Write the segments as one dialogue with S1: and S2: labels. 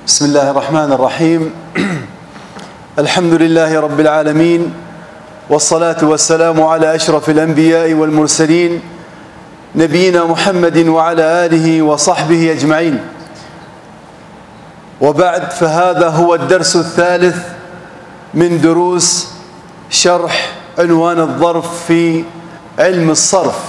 S1: بسم الله الرحمن الرحيم. الحمد لله رب العالمين، والصلاة والسلام على أشرف الأنبياء والمرسلين نبينا محمد وعلى آله وصحبه أجمعين. وبعد، فهذا هو الدرس الثالث من دروس شرح عنوان الظرف في علم الصرف.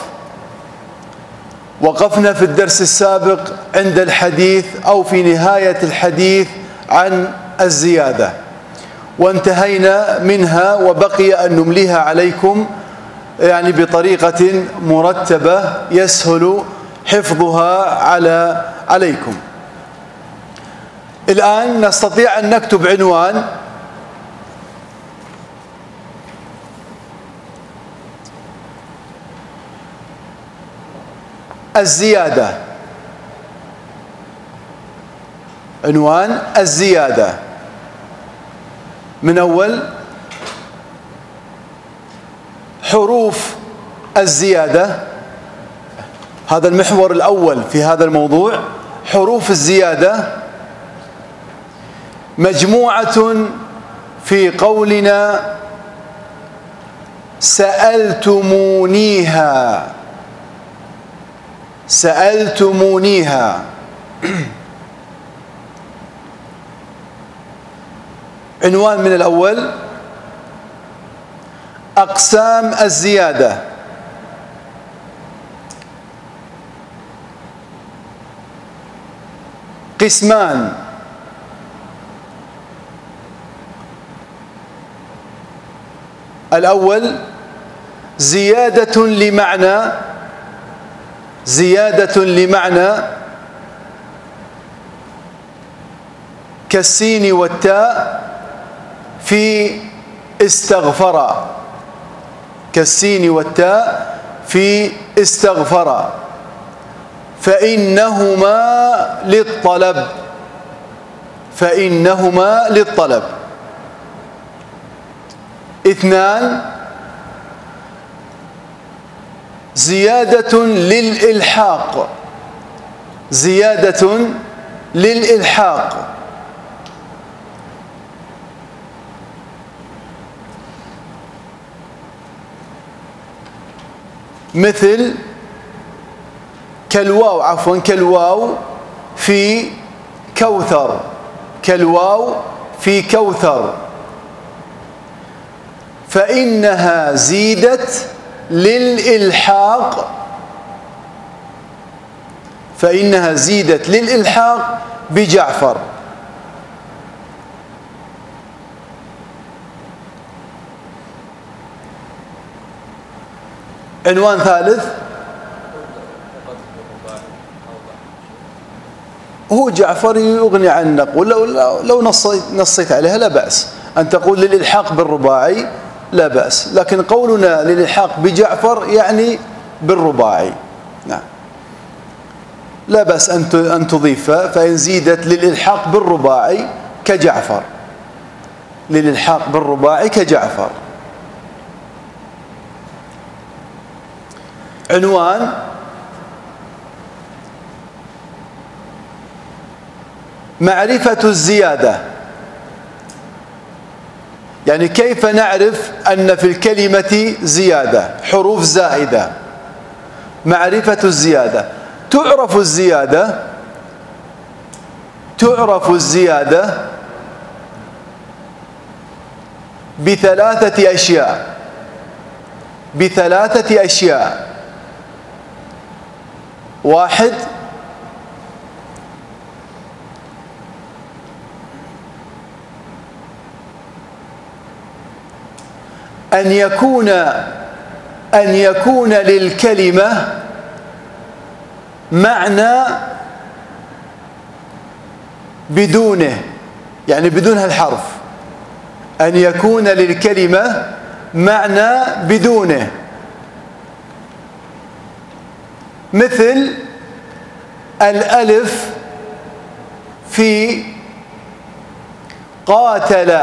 S1: وقفنا في الدرس السابق عند الحديث أو في نهاية الحديث عن الزيادة، وانتهينا منها وبقي أن نمليها عليكم يعني بطريقة مرتبة يسهل حفظها عليكم. الآن نستطيع أن نكتب عنوان الزيادة. عنوان الزيادة من أول حروف الزيادة. هذا المحور الأول في هذا الموضوع، حروف الزيادة. مجموعة في قولنا سألتمونيها. سألتمونيها. عنوان من الأول أقسام الزيادة. قسمان: الأول زيادة لمعنى كالسين والتاء في استغفر. كالسين والتاء في استغفر، فإنهما للطلب. اثنان: زيادة للإلحاق. مثل كالواو في كوثر. كالواو في كوثر، فإنها زيدت للإلحاق. بجعفر. عنوان ثالث هو جعفر يغني عن النقل. لو نصيت عليها لا بأس أن تقول للإلحاق بالرباعي، لا بأس، لكن قولنا للإلحاق بجعفر يعني بالرباعي. نعم، لا بأس أن تضيف، فإن زيدت للإلحاق بالرباعي كجعفر. للإلحاق بالرباعي كجعفر. عنوان معرفة الزيادة، يعني كيف نعرف أن في الكلمة زيادة، حروف زائدة. معرفة الزيادة. تعرف الزيادة بثلاثة أشياء. واحد: أن يكون للكلمة معنى بدونه، يعني بدون هالحرف. أن يكون للكلمة معنى بدونه. مثل الألف في قاتل.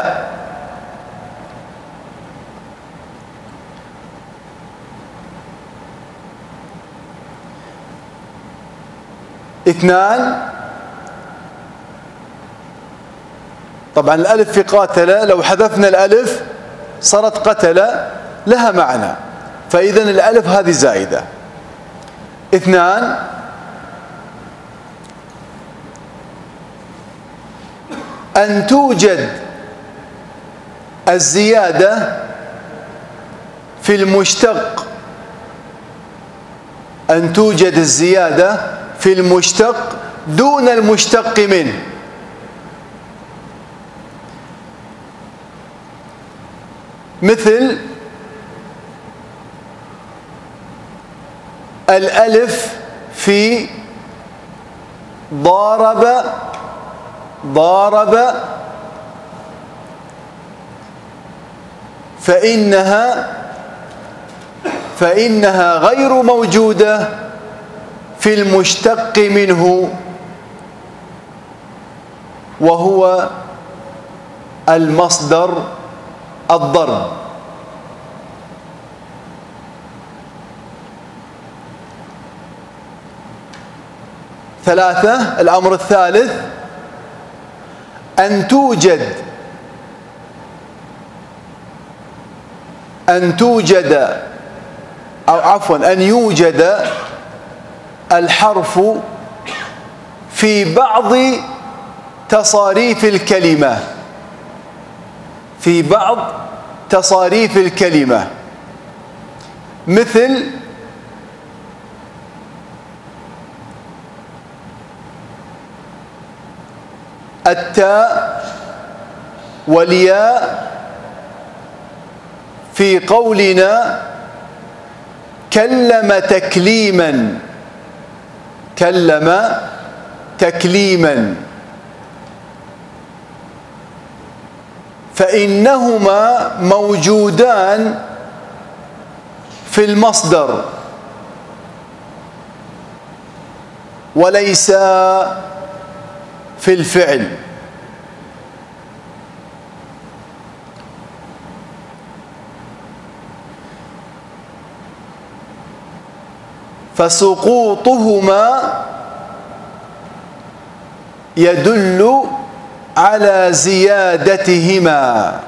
S1: اثنان: طبعا الألف في قاتل لو حذفنا الألف صارت قتل لها معنى، فإذا الألف هذه زائدة. 2 أن توجد الزيادة في المشتق، أن توجد الزيادة في المشتق دون المشتق منه. مثل الألف في ضارب فإنها غير موجودة في المشتق منه، وهو المصدر الضرب. 3 الأمر الثالث أن يوجد الحرف في بعض تصاريف الكلمة، مثل التاء والياء في قولنا كلم تكليما، فإنهما موجودان في المصدر وليس في الفعل. فسقوطهما يدل على زيادتهما،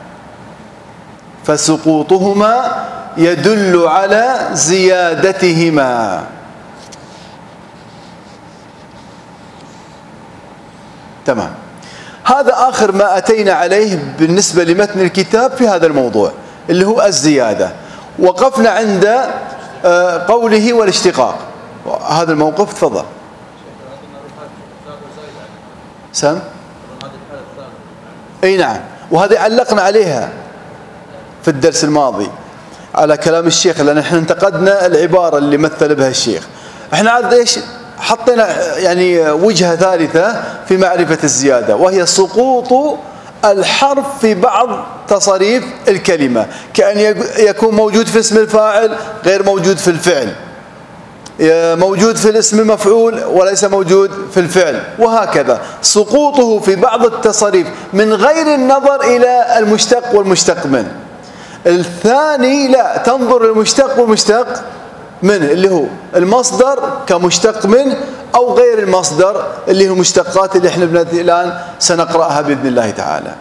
S1: تمام. هذا آخر ما أتينا عليه بالنسبة لمتن الكتاب في هذا الموضوع اللي هو الزيادة. وقفنا عند قوله والاشتقاق. هذا الموقف تفضل سم. اي نعم، وهذه علقنا عليها في الدرس الماضي على كلام الشيخ، لأن احنا انتقدنا العبارة اللي مثل بها الشيخ. احنا عاد ايش حطينا يعني وجهة ثالثة في معرفة الزيادة، وهي سقوط الحرف في بعض تصاريف الكلمة، كأن يكون موجود في اسم الفاعل غير موجود في الفعل، موجود في الاسم المفعول وليس موجود في الفعل، وهكذا سقوطه في بعض التصاريف من غير النظر إلى المشتق والمشتق منه. الثاني لا، تنظر للمشتق والمشتق منه اللي هو المصدر كمشتق منه أو غير المصدر اللي هو المشتقات اللي احنا الآن سنقرأها بإذن الله تعالى.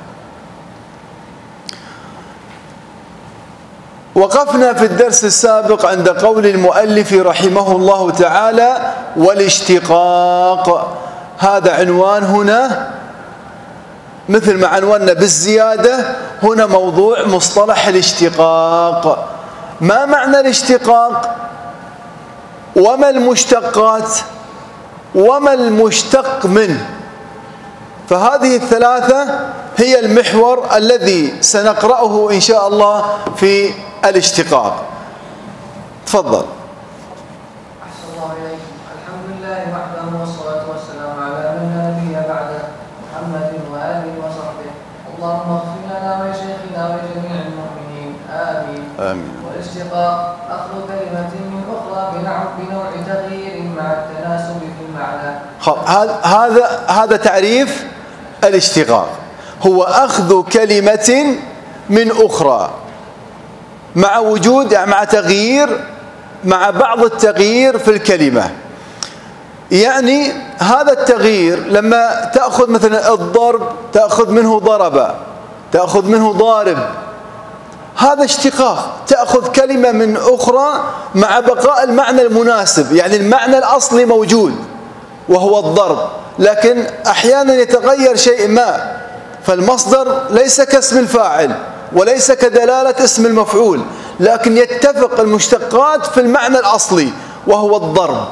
S1: وقفنا في الدرس السابق عند قول المؤلف رحمه الله تعالى والاشتقاق. هذا عنوان هنا مثل ما عنواننا بالزيادة، هنا موضوع مصطلح الاشتقاق. ما معنى الاشتقاق؟ وما المشتقات؟ وما المشتق منه؟ فهذه الثلاثة هي المحور الذي سنقرأه إن شاء الله في الاشتقاق. تفضل.
S2: أحسن الله إليكم. الحمد لله وحده والصلاة والسلام على من لا نبي بعده محمد وآله وصحبه. اللهم اغفر لنا ولشيخنا ولجميع المؤمنين آمين.
S1: آمين.
S2: والاشتقاق أخذ كلمة من أخرى بنوع تغيير مع التناسب في المعنى.
S1: هذا تعريف الاشتقاق، هو أخذ كلمة من أخرى مع وجود مع تغيير، مع بعض التغيير في الكلمة. يعني هذا التغيير لما تأخذ مثلا الضرب تأخذ منه ضرب، تأخذ منه ضارب، هذا اشتقاق، تأخذ كلمة من أخرى مع بقاء المعنى المناسب، يعني المعنى الأصلي موجود وهو الضرب، لكن أحيانا يتغير شيء ما، فالمصدر ليس كاسم الفاعل وليس كدلالة اسم المفعول، لكن يتفق المشتقات في المعنى الأصلي وهو الضرب،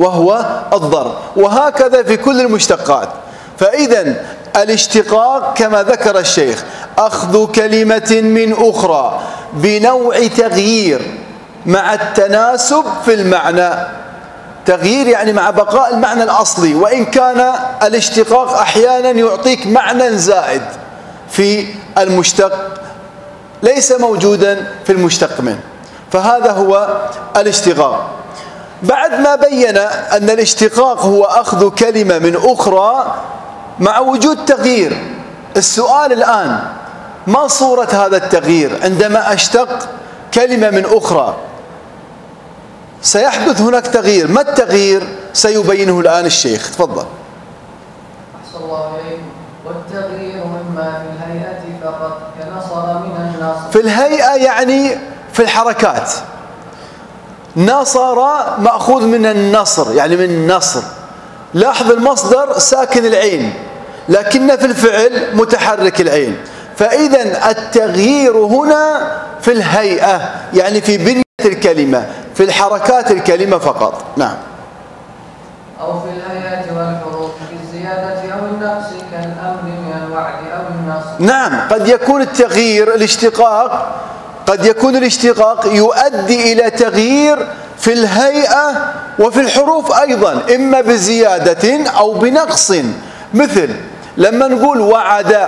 S1: وهكذا في كل المشتقات. فإذا الاشتقاق كما ذكر الشيخ أخذ كلمة من أخرى بنوع تغيير مع التناسب في المعنى، تغيير يعني مع بقاء المعنى الأصلي، وإن كان الاشتقاق أحيانا يعطيك معنى زائد في المشتق ليس موجودا في المشتق منه، فهذا هو الاشتقاق. بعد ما بين أن الاشتقاق هو أخذ كلمة من أخرى مع وجود تغيير، السؤال الآن ما صورة هذا التغيير؟ عندما أشتق كلمة من أخرى سيحدث هناك تغيير، ما التغيير؟ سيبينه الآن الشيخ، تفضل.
S2: أحسن الله إليكم. والتغيير مما في الهيئة فقط كنصر من النصر.
S1: في الهيئة يعني في الحركات، نصر مأخوذ من النصر يعني من النصر، لاحظ المصدر ساكن العين لكن في الفعل متحرك العين، فإذا التغيير هنا في الهيئة يعني في بنية الكلمة، في الحركات الكلمة فقط. نعم.
S2: أو في الهيئة والحروف بالزيادة أو النقص كالأمر من الوعد أو النصر.
S1: نعم، قد يكون التغيير الاشتقاق، قد يكون الاشتقاق يؤدي إلى تغيير في الهيئة وفي الحروف أيضا، إما بزيادة أو بنقص. مثل لما نقول وعد،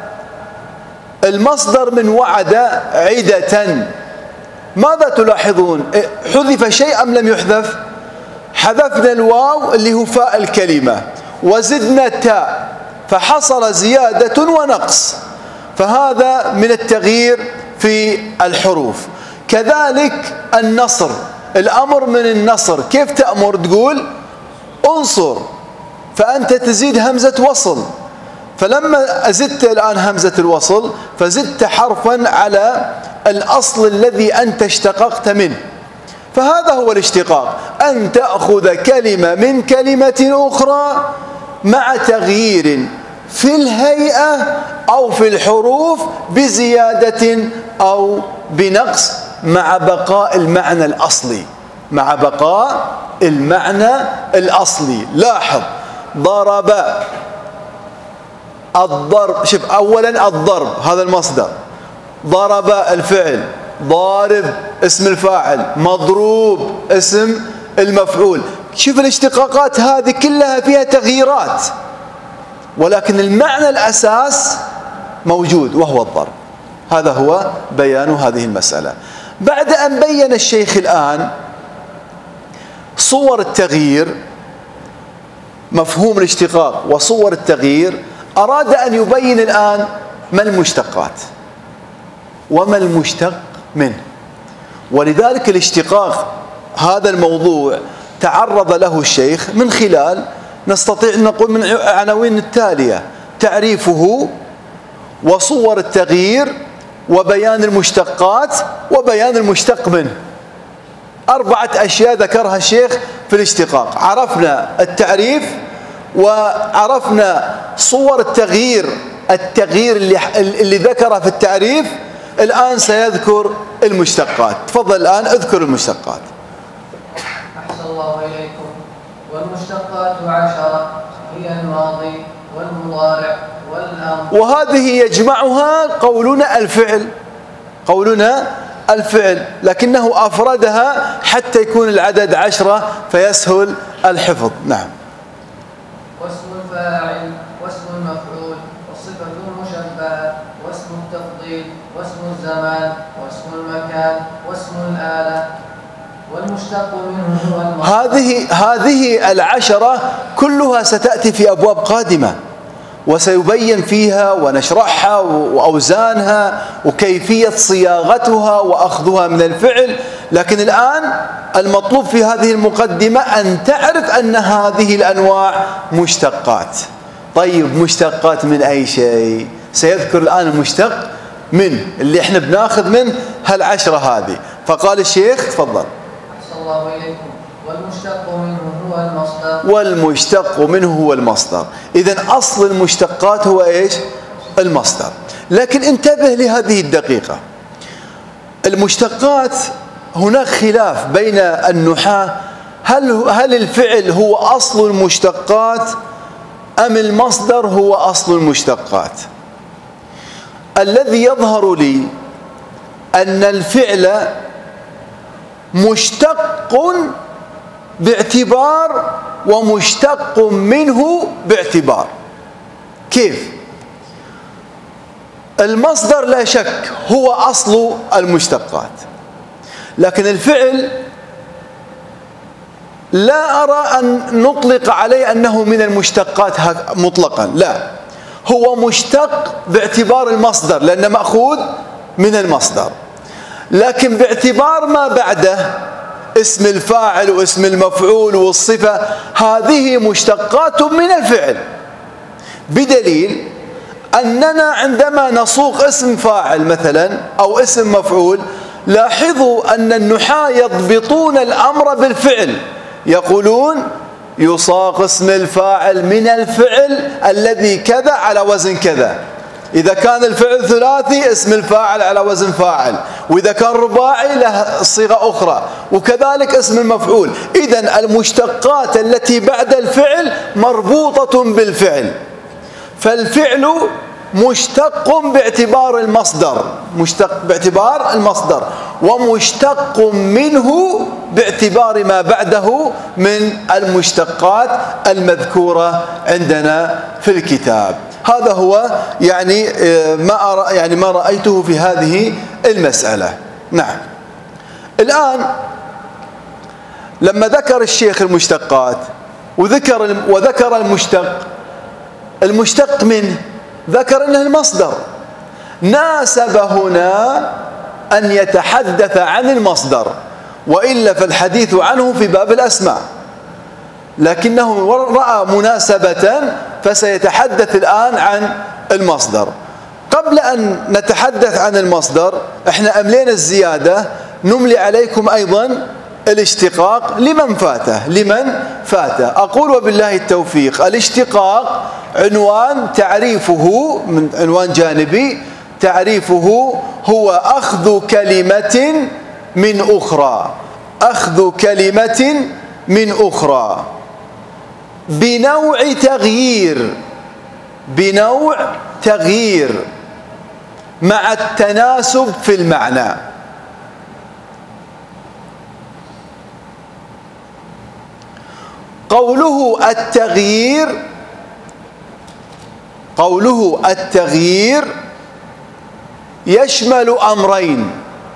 S1: المصدر من وعد عدة، ماذا تلاحظون؟ حذف شيء أم لم يحذف؟ حذفنا الواو اللي هو فاء الكلمة وزدنا التاء فحصل زيادة ونقص، فهذا من التغيير في الحروف. كذلك النصر، الأمر من النصر، كيف تأمر؟ تقول انصر، فأنت تزيد همزة وصل، فلما زدت الآن همزة الوصل فزدت حرفا على الأصل الذي أنت اشتققت منه، فهذا هو الاشتقاق، أن تأخذ كلمة من كلمة أخرى مع تغيير في الهيئة أو في الحروف بزيادة أو بنقص مع بقاء المعنى الأصلي، مع بقاء المعنى الأصلي. لاحظ ضرب، الضرب، شوف أولا الضرب هذا المصدر، ضرب الفعل، ضارب اسم الفاعل، مضروب اسم المفعول. شوف الاشتقاقات هذه كلها فيها تغييرات، ولكن المعنى الأساس موجود وهو الضرب. هذا هو بيان هذه المسألة. بعد أن بين الشيخ الآن صور التغيير، مفهوم الاشتقاق وصور التغيير، أراد أن يبين الآن ما المشتقات وما المشتق منه. ولذلك الاشتقاق هذا الموضوع تعرض له الشيخ من خلال، نستطيع أن نقول من العناوين التالية: تعريفه وصور التغيير وبيان المشتقات وبيان المشتق منه. 4 أشياء ذكرها الشيخ في الاشتقاق. عرفنا التعريف وعرفنا صور التغيير اللي ذكره في التعريف، الآن سيذكر المشتقات. تفضل الآن اذكر المشتقات.
S2: أحسن الله إليكم. والمشتقات 10 هي الماضي والمضارع والأمر.
S1: وهذه يجمعها قولنا الفعل، لكنه أفردها حتى يكون العدد 10 فيسهل الحفظ. نعم.
S2: واسم الفاعل واسم المفعول والصفة المشبهة واسم التفضيل واسم الزمان واسم المكان واسم الآلة والمشتق منه هو المصدر.
S1: هذه 10 كلها ستأتي في أبواب قادمة، وسيبين فيها ونشرحها وأوزانها وكيفية صياغتها وأخذها من الفعل. لكن الآن المطلوب في هذه المقدمة أن تعرف أن هذه الأنواع مشتقات. طيب مشتقات من أي شيء؟ سيذكر الآن المشتق من اللي احنا بناخذ من هالعشرة هذه. فقال الشيخ تفضل.
S2: أحسن الله إليكم. والمشتق منه هو المصدر.
S1: والمشتق منه هو المصدر. إذن أصل المشتقات هو إيش؟ المصدر. لكن انتبه لهذه الدقيقة، المشتقات هناك خلاف بين النحاة، هل الفعل هو أصل المشتقات أم المصدر هو أصل المشتقات؟ الذي يظهر لي أن الفعل مشتق باعتبار ومشتق منه باعتبار. كيف؟ المصدر لا شك هو أصل المشتقات، لكن الفعل لا أرى أن نطلق عليه أنه من المشتقات مطلقا، لا، هو مشتق باعتبار المصدر لأنه مأخوذ من المصدر، لكن باعتبار ما بعده اسم الفاعل واسم المفعول والصفة هذه مشتقات من الفعل، بدليل أننا عندما نصوغ اسم فاعل مثلا أو اسم مفعول لاحظوا أن النحاة يضبطون الأمر بالفعل، يقولون يصاغ اسم الفاعل من الفعل الذي كذا على وزن كذا. إذا كان الفعل ثلاثي اسم الفاعل على وزن فاعل، وإذا كان رباعي له صيغة أخرى، وكذلك اسم المفعول. إذن المشتقات التي بعد الفعل مربوطة بالفعل، فالفعل مشتق باعتبار المصدر، مشتق باعتبار المصدر، ومشتق منه باعتبار ما بعده من المشتقات المذكورة عندنا في الكتاب. هذا هو ما رأيته في هذه المسألة. نعم. الآن لما ذكر الشيخ المشتقات وذكر المشتق منه، ذكر انه المصدر، ناسب هنا ان يتحدث عن المصدر، والا فالحديث عنه في باب الاسماء، لكنه راى مناسبه فسيتحدث الان عن المصدر. قبل ان نتحدث عن المصدر احنا املينا الزياده، نملي عليكم ايضا الاشتقاق لمن فاته. أقول وبالله التوفيق. الاشتقاق عنوان تعريفه من عنوان جانبي، تعريفه هو أخذ كلمة من أخرى، أخذ كلمة من أخرى بنوع تغيير مع التناسب في المعنى. قوله التغيير يشمل أمرين: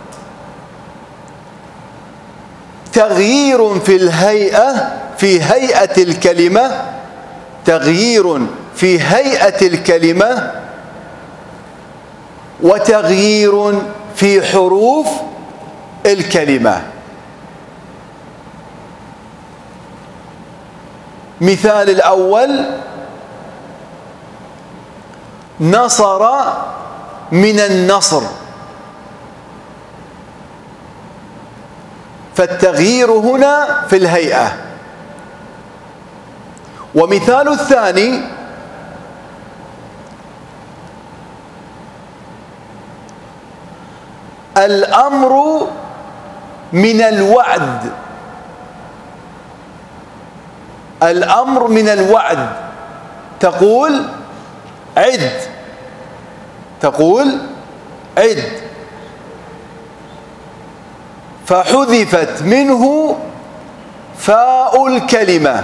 S1: تغيير في الهيئة، في هيئة الكلمة، تغيير في هيئة الكلمة، وتغيير في حروف الكلمة. مثال الأول: نصر من النصر، فالتغيير هنا في الهيئة. ومثال الثاني: الأمر من الوعد، الأمر من الوعد، تقول عد، فحذفت منه فاء الكلمة.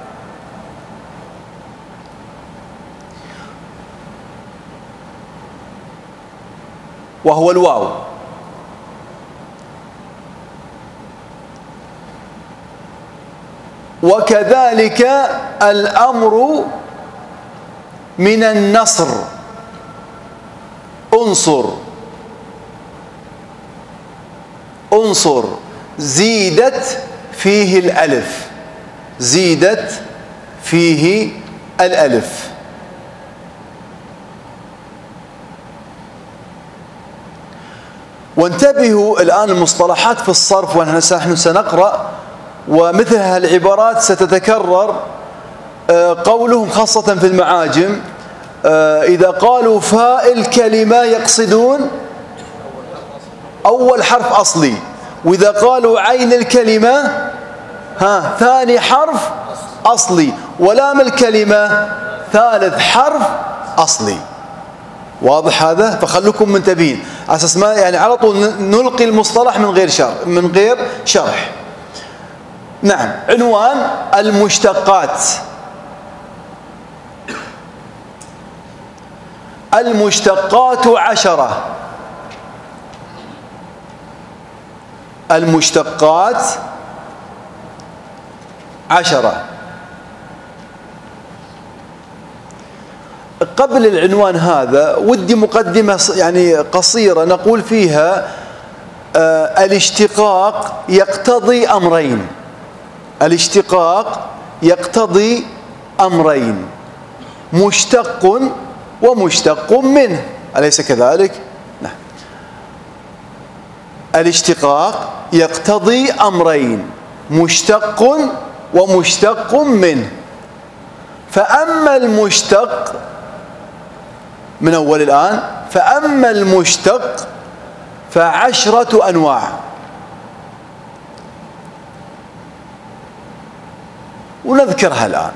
S1: وهو الواو. وكذلك الأمر من النصر. انصر، انصر، زيدت فيه الألف، زيدت فيه الألف. وانتبهوا الآن المصطلحات في الصرف، ونحن سنقرأ ومثل هالعبارات ستتكرر. قولهم خاصة في المعاجم إذا قالوا فاء الكلمة يقصدون أول حرف أصلي، وإذا قالوا عين الكلمة ثاني حرف أصلي، ولام الكلمة ثالث حرف أصلي. واضح هذا؟ فخلوكم منتبهين على أساس ما يعني على طول نلقي المصطلح من غير شرح. نعم. عنوان المشتقات. المشتقات 10. المشتقات 10. قبل العنوان هذا ودي مقدمة يعني قصيرة نقول فيها الاشتقاق يقتضي أمرين. الاشتقاق يقتضي أمرين: مشتق ومشتق منه، أليس كذلك؟ نعم. الاشتقاق يقتضي أمرين: مشتق ومشتق منه. فأما المشتق من أول الآن، فأما المشتق ف10 أنواع. ونذكرها الآن.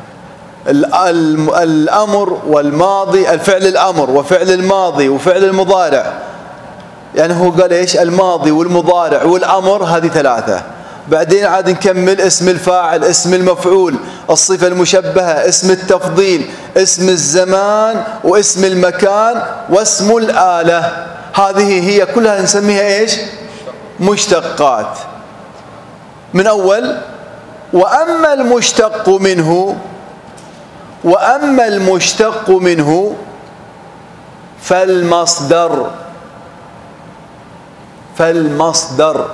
S1: الأمر والماضي، الفعل الأمر وفعل الماضي وفعل المضارع. يعني هو قال إيش؟ الماضي والمضارع والأمر، هذه 3. بعدين عاد نكمل اسم الفاعل، اسم المفعول، الصفة المشبهة، اسم التفضيل، اسم الزمان واسم المكان واسم الآلة. هذه هي كلها نسميها إيش؟ مشتقات. من أول: وأما المشتق منه، وأما المشتق منه فالمصدر. فالمصدر.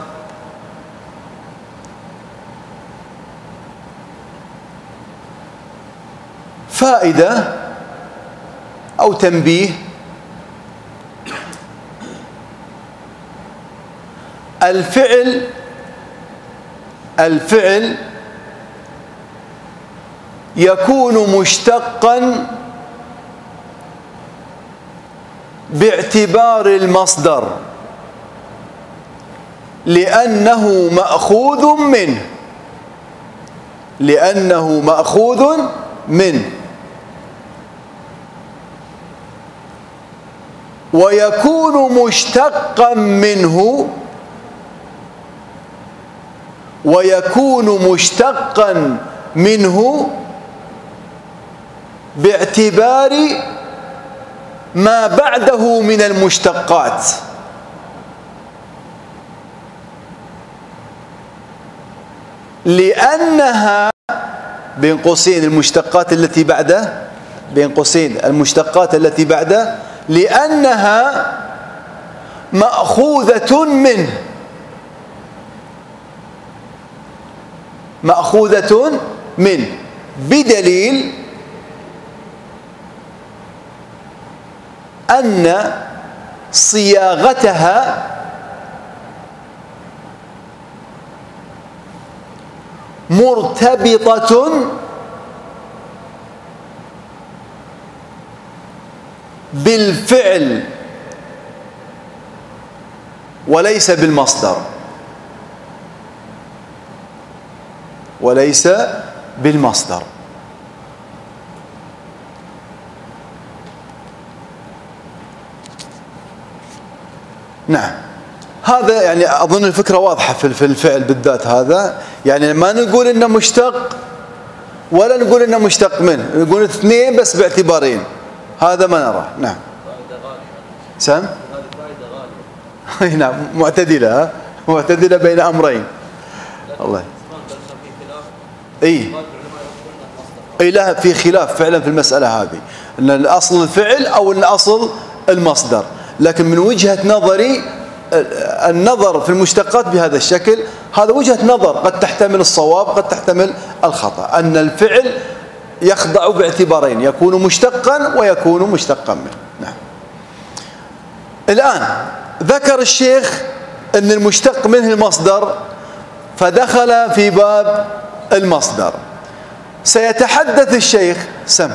S1: فائدة أو تنبيه: الفعل يكون مشتقا باعتبار المصدر لأنه مأخوذ منه، لأنه مأخوذ منه. ويكون مشتقا منه، ويكون مشتقا منه باعتبار ما بعده من المشتقات. لأنها بين قوسين المشتقات التي بعده، بين قوسين المشتقات التي بعده، لأنها مأخوذة منه، مأخوذة منه، بدليل أن صياغتها مرتبطة بالفعل وليس بالمصدر، وليس بالمصدر. نعم. هذا يعني أظن الفكرة واضحة في الفعل بالذات هذا. يعني ما نقول إنه مشتق ولا نقول إنه مشتق منه، نقول اثنين بس باعتبارين. هذا ما نرى. نعم. سام؟ نعم. معتدلة، معتدلة بين أمرين. الله. إيه. أي لا، في خلاف فعلا في المسألة هذه، أن الأصل الفعل أو الأصل المصدر. لكن من وجهة نظري النظر في المشتقات بهذا الشكل، هذا وجهة نظر قد تحتمل الصواب قد تحتمل الخطأ، أن الفعل يخضع باعتبارين، يكون مشتقا ويكون مشتقا منه. نعم. الآن ذكر الشيخ أن المشتق منه المصدر، فدخل في باب المصدر. سيتحدث الشيخ سم.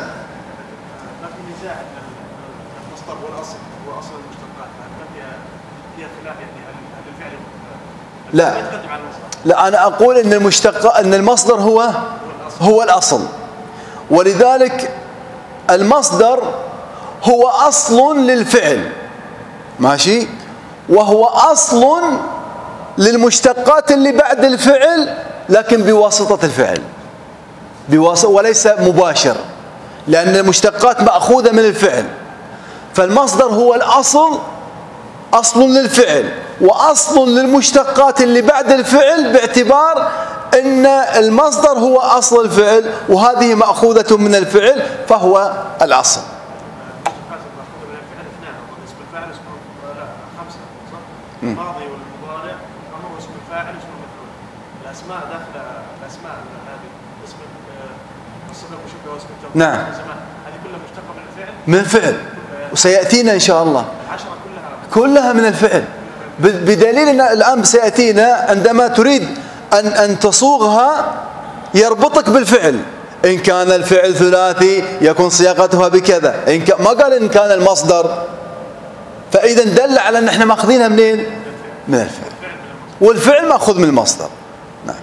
S1: لا أنا أقول أن المشتق أن المصدر هو الأصل، ولذلك المصدر هو أصل للفعل، ماشي، وهو أصل للمشتقات اللي بعد الفعل، لكن بواسطة الفعل، وليس مباشر، لأن المشتقات مأخوذة من الفعل. فالمصدر هو الأصل، أصل للفعل وأصل للمشتقات اللي بعد الفعل، باعتبار أن المصدر هو أصل الفعل وهذه مأخوذة من الفعل فهو الأصل.
S3: الماضي والمضارع أمر اسم الفاعل اسم المفعول. الأسماء داخل الأسماء هذه اسم الصفة المشبهة واسم الجمع.
S1: نعم.
S3: هذه كلها مشتقة من الفعل.
S1: من الفعل، وسيأتينا إن شاء الله.
S3: 10
S1: كلها من الفعل، بدليل أن الآن سيأتينا عندما تريد أن تصوغها يربطك بالفعل. إن كان الفعل ثلاثي يكون صياغتها بكذا، ما قال إن كان المصدر، فإذا دل على أن احنا ماخذينها منين؟ من الفعل، والفعل مأخوذ من المصدر. نعم.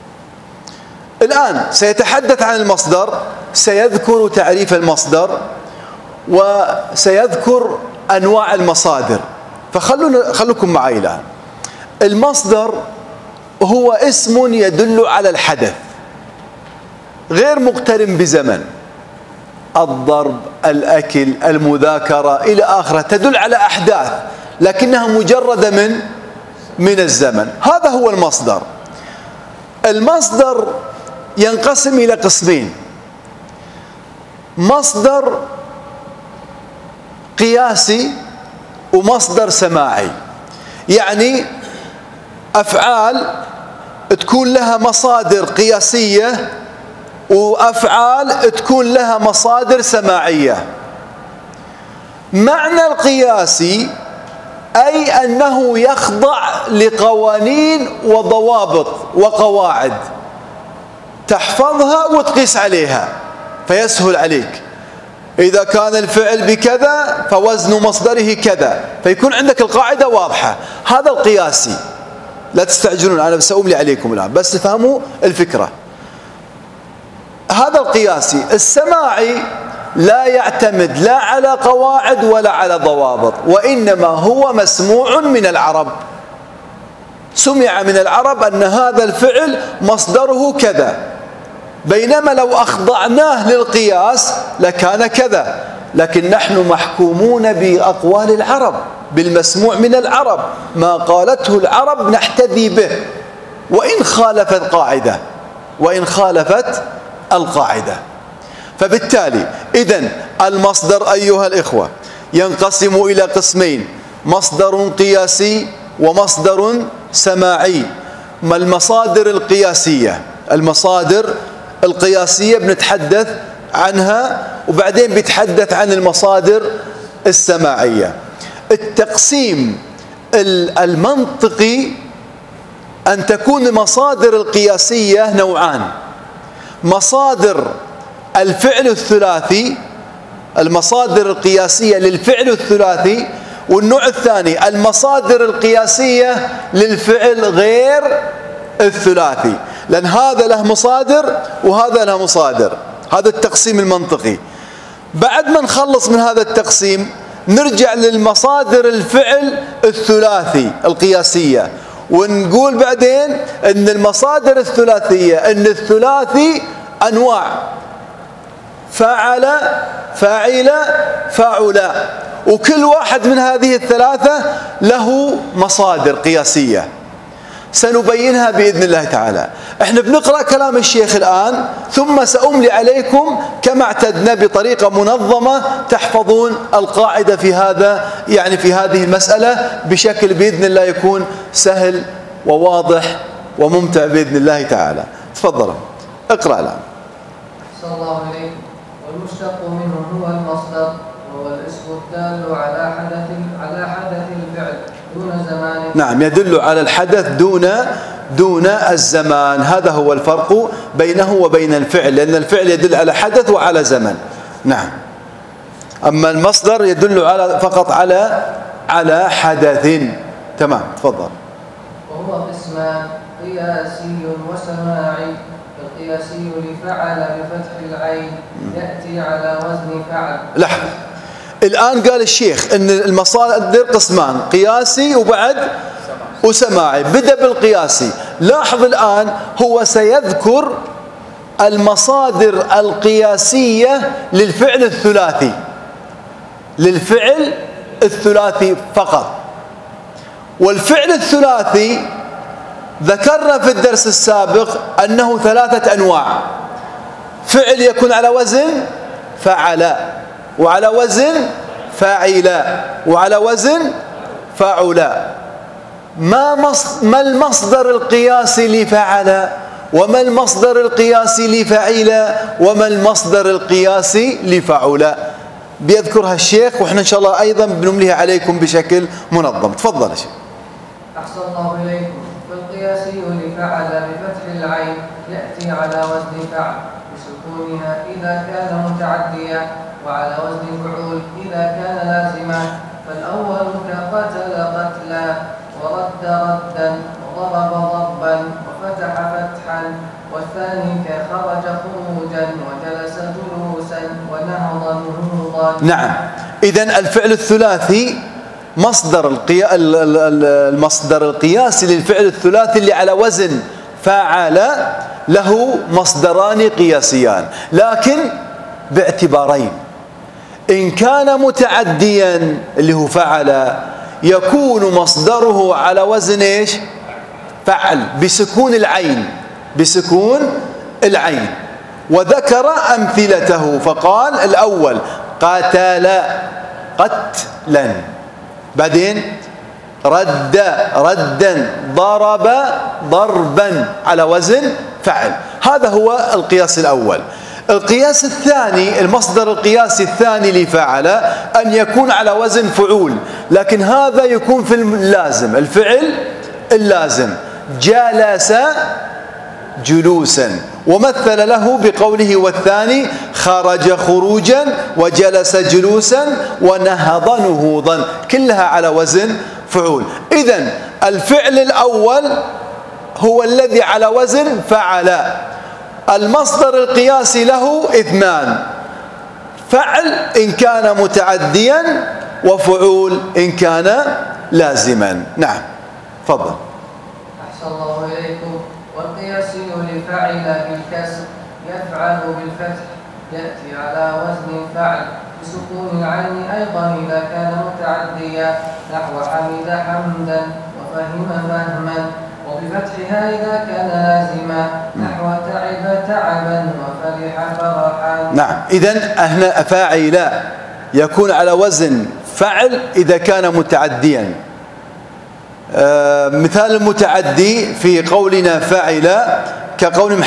S1: الآن سيتحدث عن المصدر، سيذكر تعريف المصدر وسيذكر أنواع المصادر. خلوكم معي الآن. المصدر هو اسم يدل على الحدث، غير مقترن بزمن. الضرب، الأكل، المذاكرة إلى آخره تدل على أحداث لكنها مجردة من الزمن. هذا هو المصدر. المصدر ينقسم إلى قسمين: مصدر قياسي ومصدر سماعي. يعني أفعال تكون لها مصادر قياسية وأفعال تكون لها مصادر سماعية. معنى القياسي أي أنه يخضع لقوانين وضوابط وقواعد تحفظها وتقيس عليها فيسهل عليك. إذا كان الفعل بكذا فوزن مصدره كذا، فيكون عندك القاعدة واضحة. هذا القياسي، لا تستعجلون، أنا سأملي عليكم الآن بس تفهموا الفكرة. هذا القياسي. السماعي لا يعتمد لا على قواعد ولا على ضوابط، وإنما هو مسموع من العرب. سمع من العرب أن هذا الفعل مصدره كذا، بينما لو أخضعناه للقياس لكان كذا. لكن نحن محكومون بأقوال العرب، بالمسموع من العرب، ما قالته العرب نحتذي به وإن خالفت القاعدة. فبالتالي إذن المصدر أيها الإخوة ينقسم إلى قسمين: مصدر قياسي ومصدر سماعي. ما المصادر القياسية؟ المصادر القياسية بنتحدث عنها وبعدين بيتحدث عن المصادر السماعية. التقسيم المنطقي أن تكون المصادر القياسية نوعان: مصادر الفعل الثلاثي، المصادر القياسية للفعل الثلاثي، والنوع الثاني المصادر القياسية للفعل غير الثلاثي، لأن هذا له مصادر وهذا له مصادر. هذا التقسيم المنطقي. بعد ما نخلص من هذا التقسيم نرجع للمصادر الفعل الثلاثي القياسية، ونقول بعدين أن المصادر الثلاثية أن الثلاثي أنواع: فعل، فاعل، فاعل، وكل واحد من هذه الثلاثة له مصادر قياسية. سنبينها بإذن الله تعالى. احنا بنقرأ كلام الشيخ الآن، ثم سأملي عليكم كما اعتدنا بطريقة منظمة تحفظون القاعدة في هذا، يعني في هذه المسألة بشكل بإذن الله يكون سهل وواضح وممتع بإذن الله تعالى. تفضلوا اقرأ الآن.
S2: أحسن الله إليكم. والمشتق منه هو المصدر، وهو الاسم الدال على حدث الفعل دون زمان.
S1: نعم، يدل على الحدث دون الزمان. هذا هو الفرق بينه وبين الفعل، لأن الفعل يدل على حدث وعلى زمن. نعم. أما المصدر يدل فقط على حدث. تمام، تفضل.
S2: وهو قسمان، قياسي وسماعي. القياسي لفعل بفتح العين يأتي على وزن فعل.
S1: لحظة، الآن قال الشيخ أن المصادر قسمان، قياسي وبعد وسماعي. بدأ بالقياسي. لاحظ الآن هو سيذكر المصادر القياسية للفعل الثلاثي فقط. والفعل الثلاثي ذكرنا في الدرس السابق أنه 3 أنواع. فعل يكون على وزن فعل، وعلى وزن فاعل، وعلى وزن فاعل. ما المصدر القياسي لفعل، وما المصدر القياسي لفعل، وما المصدر القياسي لفعل؟ بيذكرها الشيخ، وإحنا إن شاء الله أيضا بنمليها عليكم بشكل منظم. تفضل يا شيخ.
S2: أحسن الله إليكم. فالقياسي لفعل بفتح العين يأتي على وزن فعل بسكونها إذا كان متعديا، وعلى وزن فعول إذا كان لازما. فالأول كقتل قتلا، ورد ردا، وضرب ضربا، وفتح فتحا. والثاني كخرج خروجا، وجلس جلوسا، ونهض نهوضا.
S1: نعم، إذن الفعل الثلاثي المصدر القياسي للفعل الثلاثي اللي على وزن فاعل له مصدران قياسيان، لكن باعتبارين. إن كان متعديا اللي هو فعل، يكون مصدره على وزن ايش؟ فعل بسكون العين. وذكر أمثلته فقال: الأول قتل قتلا، بعدين ردا، ضرب ضربا على وزن فعل. هذا هو القياس الأول. القياس الثاني، المصدر القياسي الثاني لفعل، أن يكون على وزن فعول، لكن هذا يكون في اللازم، الفعل اللازم. جلس جلوسا، ومثل له بقوله: والثاني خرج خروجا، وجلس جلوسا، ونهض نهوضا، كلها على وزن فعول. إذن الفعل الأول هو الذي على وزن فعل. المصدر القياسي له 2: فعل إن كان متعديا، وفعول إن كان لازما. نعم، تفضل.
S2: أحسن الله إليكم. والقياسي لفعل بالكسر يفعل بالفتح يأتي على وزن فعل بسكون العين أيضا إذا كان متعديا، نحو حمد حمدا، وفهم فهما. وبفتحها إذا كان لازما، نحو تعب تعبا، وفرح فرحا.
S1: نعم، إذن هنا فاعل يكون على وزن فعل إذا كان متعديا. مثال المتعدي في قولنا فاعل كقول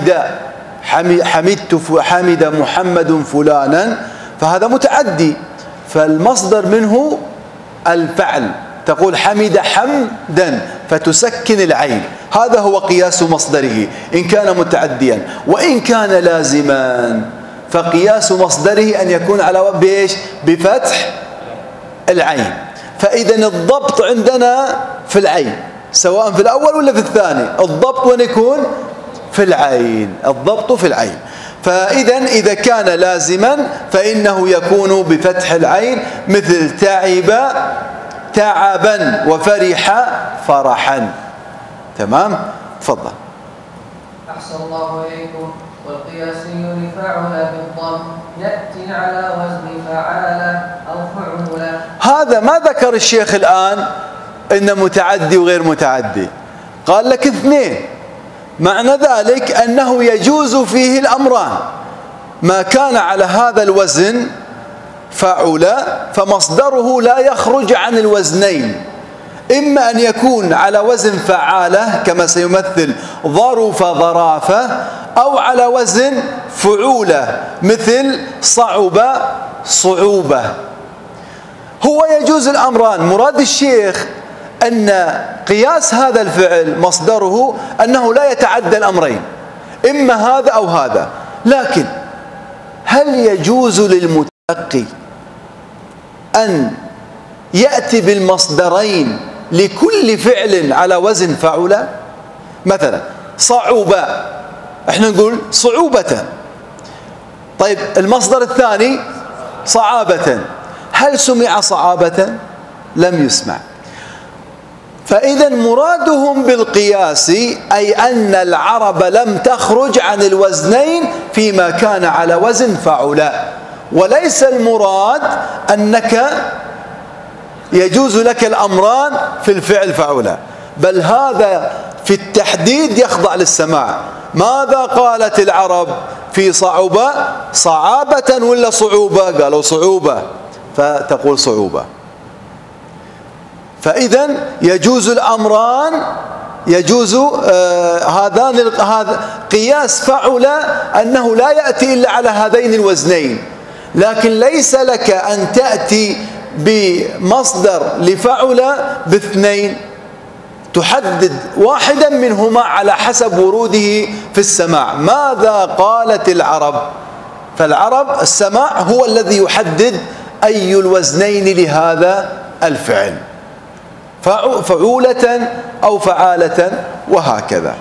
S1: حمد محمد فلانا، فهذا متعدي، فالمصدر منه الفعل. تقول حمد حمدا، فتسكن العين. هذا هو قياس مصدره إن كان متعديا. وإن كان لازما فقياس مصدره أن يكون على بفتح العين. فإذا الضبط عندنا في العين، سواء في الأول ولا في الثاني. الضبط وين يكون؟ في العين. الضبط في العين. فإذا إذا كان لازما فإنه يكون بفتح العين، مثل تعب تعبا، وفرح فرحا. تمام، تفضل.
S2: أحسن الله إليكم. والقياسي لفعل بالضم يأتي على وزن فعال أو فعولا.
S1: هذا ما ذكر الشيخ الآن إن متعدي وغير متعدي. قال لك 2. معنى ذلك أنه يجوز فيه الأمران. ما كان على هذا الوزن فعل فمصدره لا يخرج عن الوزنين، إما أن يكون على وزن فعالة كما سيمثل ظرف ظرافة، أو على وزن فعولة مثل صعب صعوبة. هو يجوز الأمران. مراد الشيخ أن قياس هذا الفعل مصدره أنه لا يتعدى الأمرين، إما هذا أو هذا. لكن هل يجوز للمتلقي أن يأتي بالمصدرين لكل فعل على وزن فعل؟ مثلا صعوبة، احنا نقول صعوبة. طيب المصدر الثاني صعابة، هل سمع صعابة؟ لم يسمع. فإذا مرادهم بالقياس أي أن العرب لم تخرج عن الوزنين فيما كان على وزن فعل، وليس المراد أنك يجوز لك الأمران في الفعل فعل، بل هذا في التحديد يخضع للسماع. ماذا قالت العرب في صعوبة؟ صعابة ولا صعوبة؟ قالوا صعوبة، فتقول صعوبة. فإذا يجوز الأمران، يجوز هذا قياس فعل أنه لا يأتي إلا على هذين الوزنين، لكن ليس لك أن تأتي بمصدر لفعل باثنين، تحدد واحدا منهما على حسب وروده في السماع. ماذا قالت العرب؟ فالعرب السماع هو الذي يحدد أي الوزنين لهذا الفعل، فعولة أو فعالة وهكذا.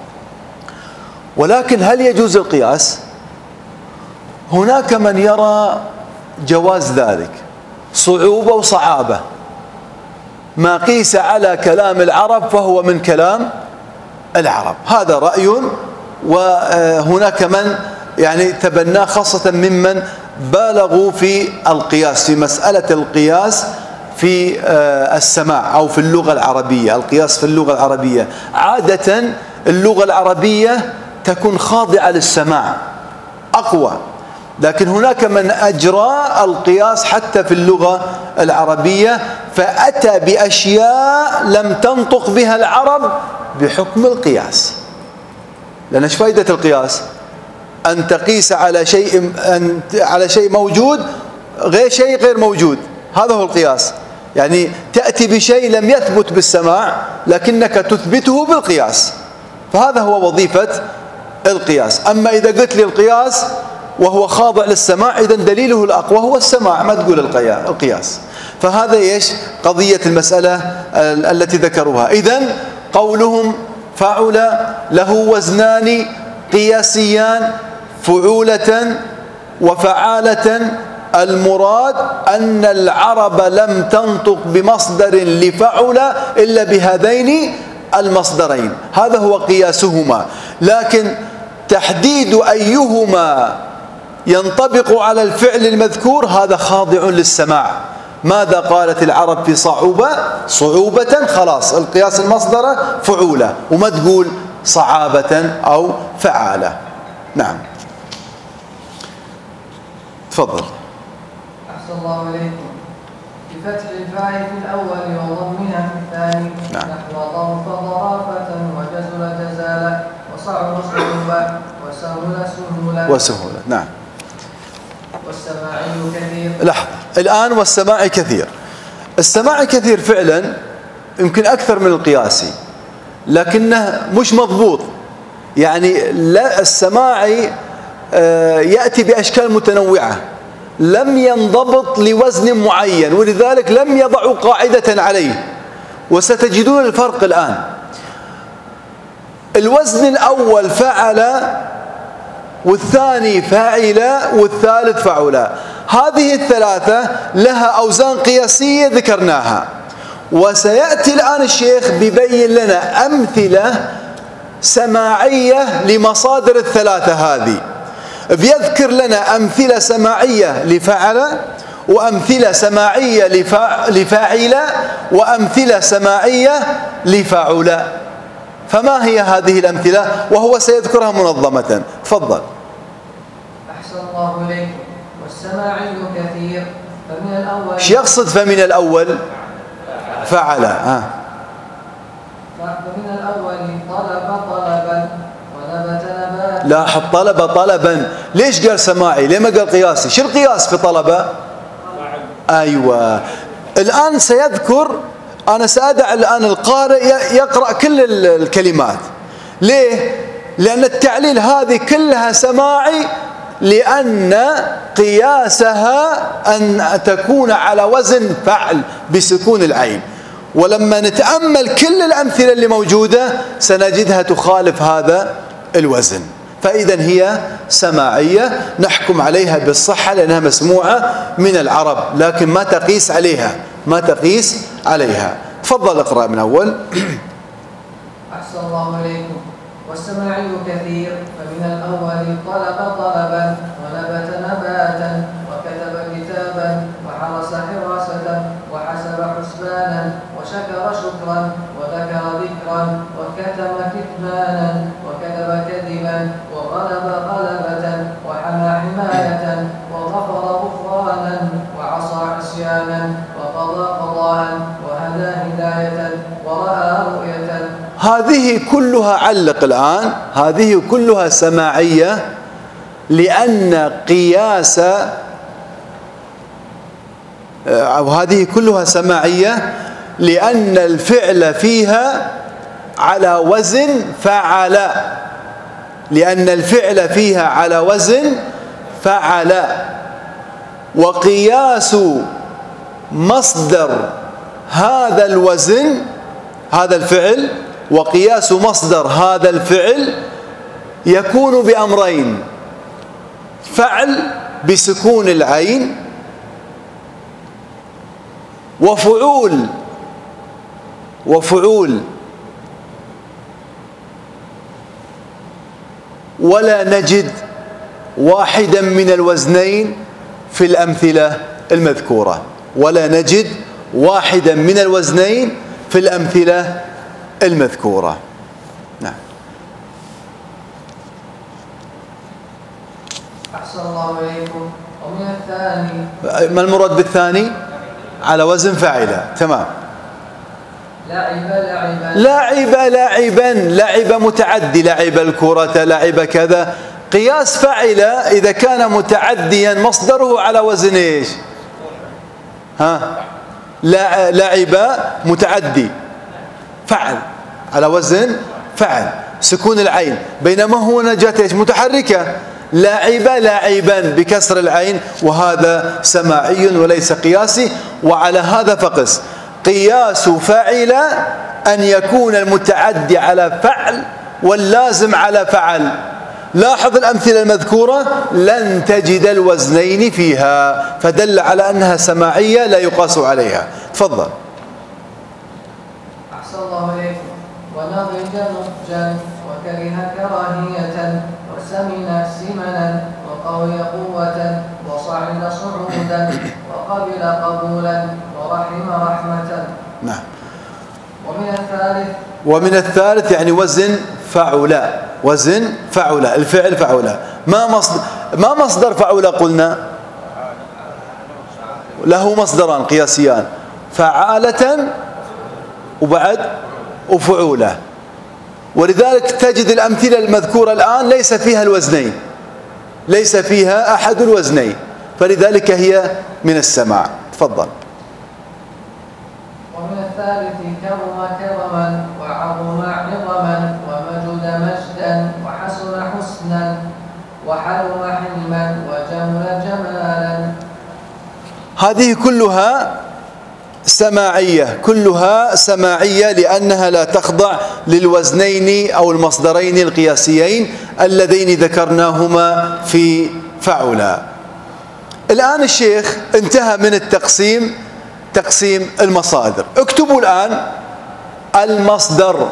S1: ولكن هل يجوز القياس؟ هناك من يرى جواز ذلك، صعوبة وصعابة، ما قيس على كلام العرب فهو من كلام العرب. هذا رأي، وهناك من يعني تبناه، خاصة ممن بالغوا في القياس، في مسألة القياس في السماع أو في اللغة العربية. القياس في اللغة العربية عادة اللغة العربية تكون خاضعة للسماع أقوى، لكن هناك من أجرى القياس حتى في اللغة العربية، فأتى بأشياء لم تنطق بها العرب بحكم القياس. لأن ايش فائدة القياس؟ أن تقيس على شيء موجود شيء غير موجود، هذا هو القياس. يعني تأتي بشيء لم يثبت بالسماع لكنك تثبته بالقياس، فهذا هو وظيفة القياس. أما إذا قلت لي القياس وهو خاضع للسماع، إذن دليله الأقوى هو السماع، ما تقول القياس. فهذا إيش قضية المسألة التي ذكروها. إذن قولهم فعل له وزنان قياسيان، فعولة وفعالة، المراد أن العرب لم تنطق بمصدر لفعل إلا بهذين المصدرين، هذا هو قياسهما. لكن تحديد أيهما ينطبق على الفعل المذكور هذا خاضع للسماع. ماذا قالت العرب في صعوبة؟ صعوبة، خلاص القياس المصدر فعولة، وما تقول صعابة أو فعالة. نعم، تفضل.
S2: أحسن الله إليكم. بفتح الفاء في الأول وضمها في الثاني، نحو ضرف ضرافة وجزل جزالة وصعب صعوبة
S1: وسهولة. نعم.
S2: والسماعي كثير.
S1: لحظة الآن، والسماعي كثير. السماعي كثير فعلا يمكن أكثر من القياسي، لكنه مش مضبوط. يعني لا، السماعي يأتي بأشكال متنوعة، لم ينضبط لوزن معين، ولذلك لم يضعوا قاعدة عليه، وستجدون الفرق الآن. الوزن الأول فعل، والثاني فاعل، والثالث فعل. هذه الثلاثة لها أوزان قياسية ذكرناها، وسيأتي الآن الشيخ بيبين لنا أمثلة سماعية لمصادر الثلاثة هذه. بيذكر لنا أمثلة سماعية لفعل، وأمثلة سماعية لفاعل، وأمثلة سماعية لفعل. فما هي هذه الأمثلة؟ وهو سيذكرها منظمة. تفضل.
S2: أحسن الله إليكم. والسماعي كثير فمن الأول.
S1: ايش يقصد فمن الأول؟ فعل.
S2: فمن الأول طلب طلبا ونبت نباتا.
S1: لاحظ طلب طلبا، ليش قال سماعي؟ ليه ما قال قياسي؟ شو القياس في طلبة؟ أيوة. الآن سيذكر، أنا سأدع الآن القارئ يقرأ كل الكلمات. ليه؟ لأن التعليل هذه كلها سماعي، لأن قياسها أن تكون على وزن فعل بسكون العين. ولما نتأمل كل الأمثلة اللي موجودة سنجدها تخالف هذا الوزن. فإذا هي سماعية، نحكم عليها بالصحة لأنها مسموعة من العرب، لكن ما تقيس عليها، ما تقيس عليها. تفضل اقرأ من أول.
S2: أحسن الله إليكم. والسماعي كثير فمن الأول طلب طلبا ونبت نباتا وكتب كتابا وحرس حراسة وحسب حسبانا وشكر شكرا وذكر ذكرا وكتم كتمانا وكذب كذبا وغلب غلبة وحمى حماية وغفر غفرانا وعصى عصيانا وقضى قضاء وهدى هداية ورأى رؤية.
S1: هذه كلها، علق الآن، هذه كلها سماعية، لأن قياس، أو هذه كلها سماعية لأن الفعل فيها على وزن فعل، لأن الفعل فيها على وزن فعل. وقياس مصدر هذا الوزن، هذا الفعل، وقياس مصدر هذا الفعل يكون بأمرين: فعل بسكون العين، وفعول. ولا نجد واحدا من الوزنين في الأمثلة المذكورة، ولا نجد واحدا من الوزنين في الأمثلة المذكورة. نعم.
S2: أحسن الله إليكم. ومن الثاني،
S1: ما المراد بالثاني؟ على وزن فاعلة. تمام. لعب متعدي، لعب الكرة، لعب كذا. قياس فعل إذا كان متعديا مصدره على وزن ايش؟ لعب متعدي فعل على وزن فعل سكون العين، بينما هو نجات ايش؟ متحركة. لعب لاعبا بكسر العين، وهذا سماعي وليس قياسي. وعلى هذا فقس. قياس فعل أن يكون المتعدي على فعل واللازم على فعل. لاحظ الأمثلة المذكورة لن تجد الوزنين فيها، فدل على أنها سماعية لا يقاس عليها. تفضل.
S2: أحسن الله إليكم. ونضج نضجا وكره كراهية وسمن سمنا وقوي قوة وصعد صعودا وقبل قبولا ورحم رحمة.
S1: نعم.
S2: ومن الثالث
S1: يعني وزن فعل، وزن فعل، الفعل فعل. ما مصدر فعل؟ قلنا له مصدران قياسيان: فعالة وبعد وفعولة. ولذلك تجد الأمثلة المذكورة الآن ليس فيها الوزنين، ليس فيها أحد الوزنين، فلذلك هي من السماع. تفضل.
S2: ومن الثالث كرم كرما وعظم عظما ومجد مجدا وحسن حسنا وحلم حلما وجمل جمالا.
S1: هذه كلها سماعية، كلها سماعية، لأنها لا تخضع للوزنين أو المصدرين القياسيين اللذين ذكرناهما في فعلا. الآن الشيخ انتهى من التقسيم، تقسيم المصادر. اكتبوا الآن المصدر.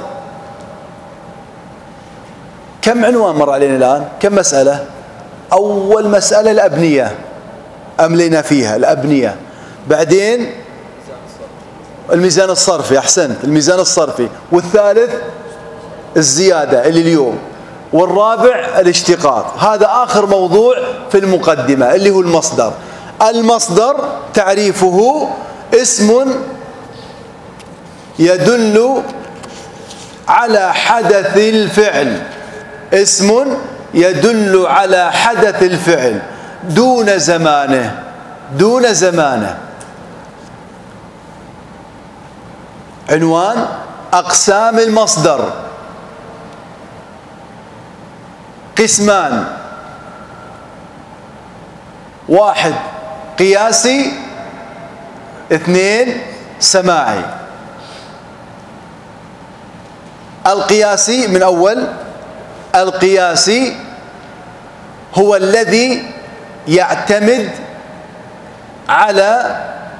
S1: كم عنوان مر علينا الآن؟ كم مسألة؟ أول مسألة الأبنية، أملينا فيها الأبنية. بعدين الميزان الصرفي، أحسنت، الميزان الصرفي. والثالث الزيادة اللي اليوم، والرابع الاشتقاق. هذا آخر موضوع في المقدمة اللي هو المصدر. المصدر تعريفه اسم يدل على حدث الفعل، اسم يدل على حدث الفعل دون زمانه، دون زمانه. عنوان أقسام المصدر: قسمان: 1 قياسي، 2 سماعي. القياسي من أول: القياسي هو الذي يعتمد على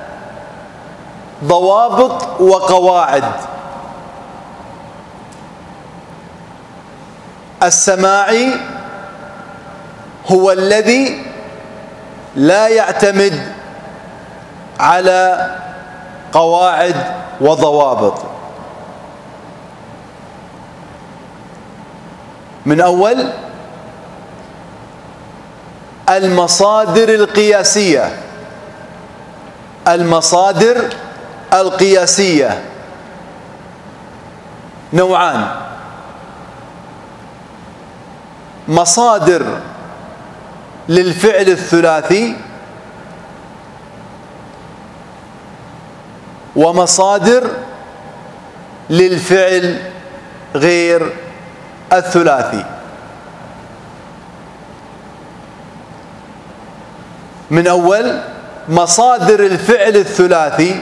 S1: ضوابط وقواعد. السماعي هو الذي لا يعتمد على قواعد وضوابط. من أول: المصادر القياسية. المصادر القياسية نوعان: مصادر للفعل الثلاثي، ومصادر للفعل غير الثلاثي. من أول: مصادر الفعل الثلاثي.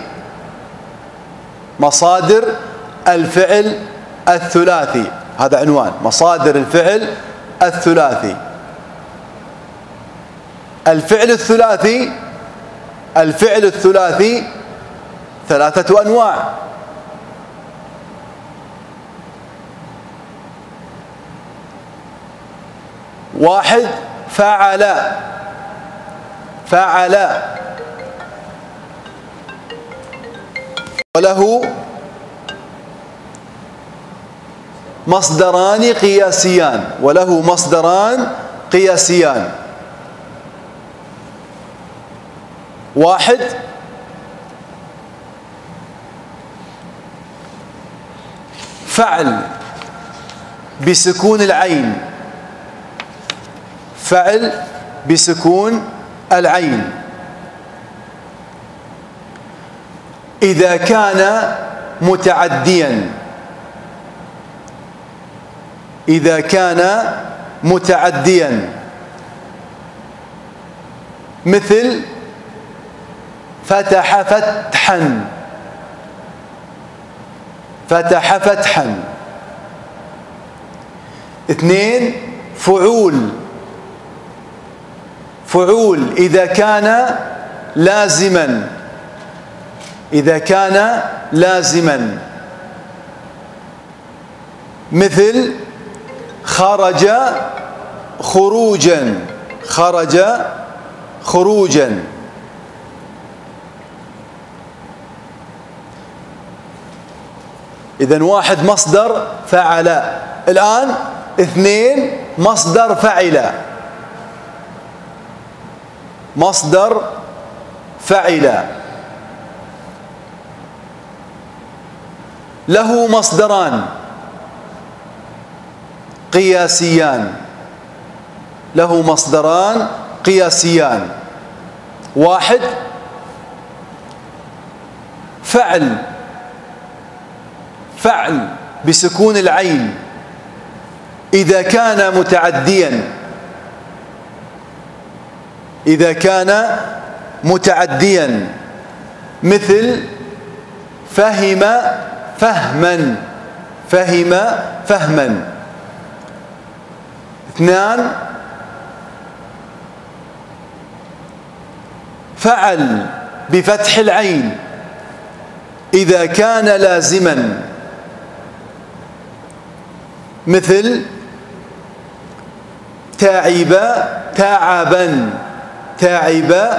S1: مصادر الفعل الثلاثي، هذا عنوان: مصادر الفعل الثلاثي. الفعل الثلاثي، الفعل الثلاثي 3 أنواع: 1 فعل، فعل، وله مصدران قياسيان، وله مصدران قياسيان: 1 فعل بسكون العين، فعل بسكون العين إذا كان متعديا، إذا كان متعديا، مثل فتح فتحا، فتح فتحا. 2 فعول، فعول إذا كان لازما، إذا كان لازما، مثل خرج خروجا، خرج خروجا. إذن 1 مصدر فعل. الآن 2 مصدر فعل، مصدر فعل له مصدران قياسيان، له مصدران قياسيان: 1 فعل، فعل بسكون العين إذا كان متعديا، إذا كان متعديا، مثل فهم فهما، فهم فهما. 2 فعل بفتح العين إذا كان لازما، مثل تعب تعبا، تعب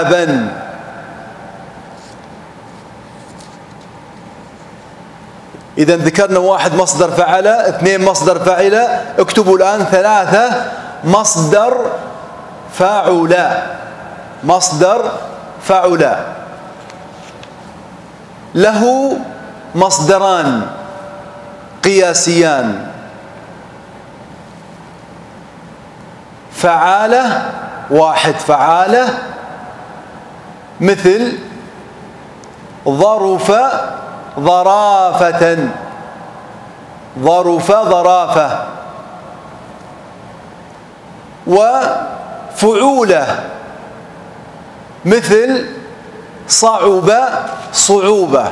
S1: تعبا. إذا ذكرنا واحد مصدر فعل، اثنين مصدر فعل، اكتبوا الآن ثلاثة مصدر فاعل. مصدر فاعل له مصدران قياسيان: فعالة، واحد فعالة، مثل ظرف ظرافة، ظرف ظرافة. وفعولة مثل صعب صعوبة.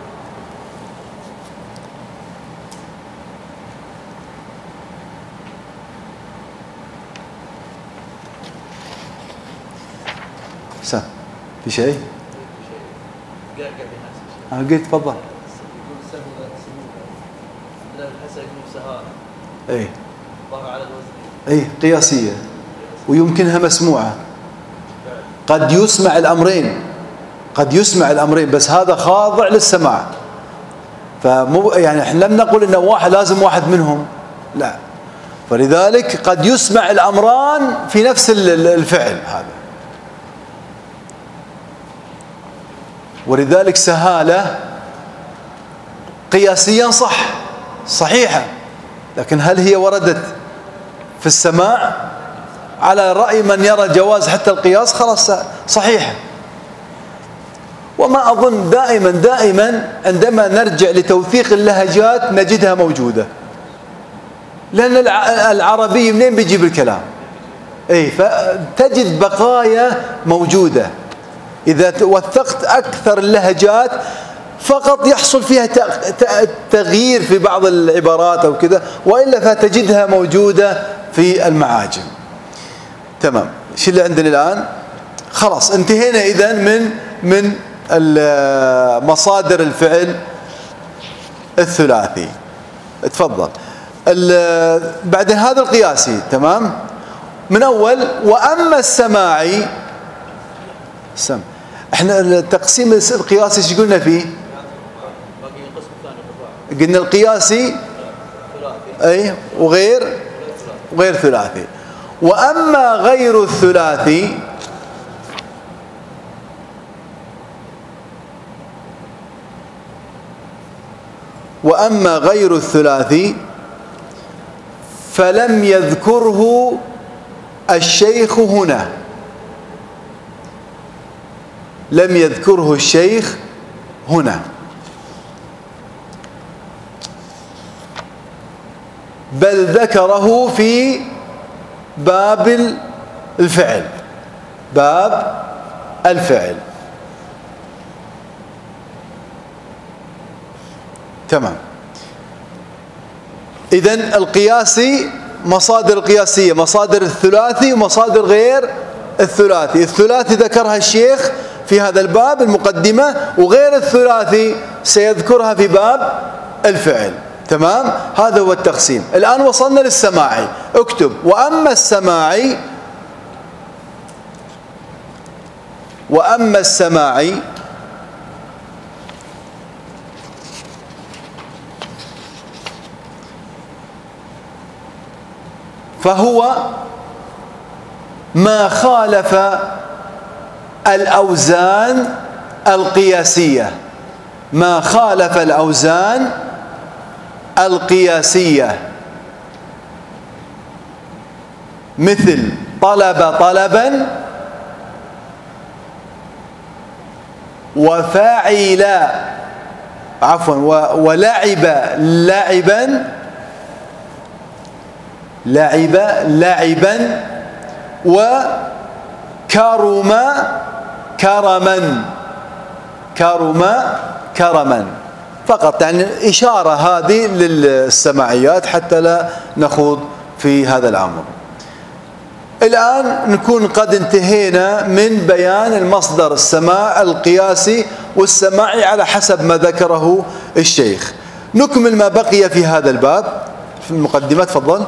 S1: في شيء؟ قلت تفضل. اي اي قياسية، ويمكنها مسموعة. قد يسمع الأمرين، قد يسمع الأمرين، بس هذا خاضع للسماع. فمو يعني احنا لم نقل انه واحد لازم واحد منهم، لا. فلذلك قد يسمع الأمران في نفس الفعل هذا. ولذلك سهالة قياسيا صحيحة، لكن هل هي وردت في السماع؟ على رأي من يرى جواز حتى القياس خلاص صحيحة. وما أظن دائما عندما نرجع لتوثيق اللهجات نجدها موجودة، لأن العربي منين بيجيب الكلام؟ اي، فتجد بقايا موجودة. إذا وثقت أكثر اللهجات فقط يحصل فيها تغيير في بعض العبارات أو كذا، وإلا فتجدها موجودة في المعاجم. تمام. شو اللي عندنا الآن؟ خلاص انتهينا إذن من مصادر الفعل الثلاثي. تفضل. بعدين هذا القياسي. تمام. من أول وأما السماعي، احنا التقسيم القياسي ايش قلنا فيه؟ قلنا القياسي اي وغير ثلاثي. واما غير الثلاثي فلم يذكره الشيخ هنا، لم يذكره الشيخ هنا، بل ذكره في باب الفعل. باب الفعل. تمام. إذن القياسي مصادر القياسية، مصادر الثلاثي ومصادر غير الثلاثي. الثلاثي ذكرها الشيخ في هذا الباب المقدمة، وغير الثلاثي سيذكرها في باب الفعل. تمام. هذا هو التقسيم. الآن وصلنا للسماعي. اكتب وأما السماعي فهو ما خالف الأوزان القياسية، ما خالف الأوزان القياسية، مثل طلب طلبا، وفاعل ولعب لعبا، لعبا، وكرم كرما. فقط يعني إشارة هذه للسماعيات حتى لا نخوض في هذا الأمر. الآن نكون قد انتهينا من بيان المصدر السماع القياسي والسماعي على حسب ما ذكره الشيخ. نكمل ما بقي في هذا الباب في المقدمة. تفضل.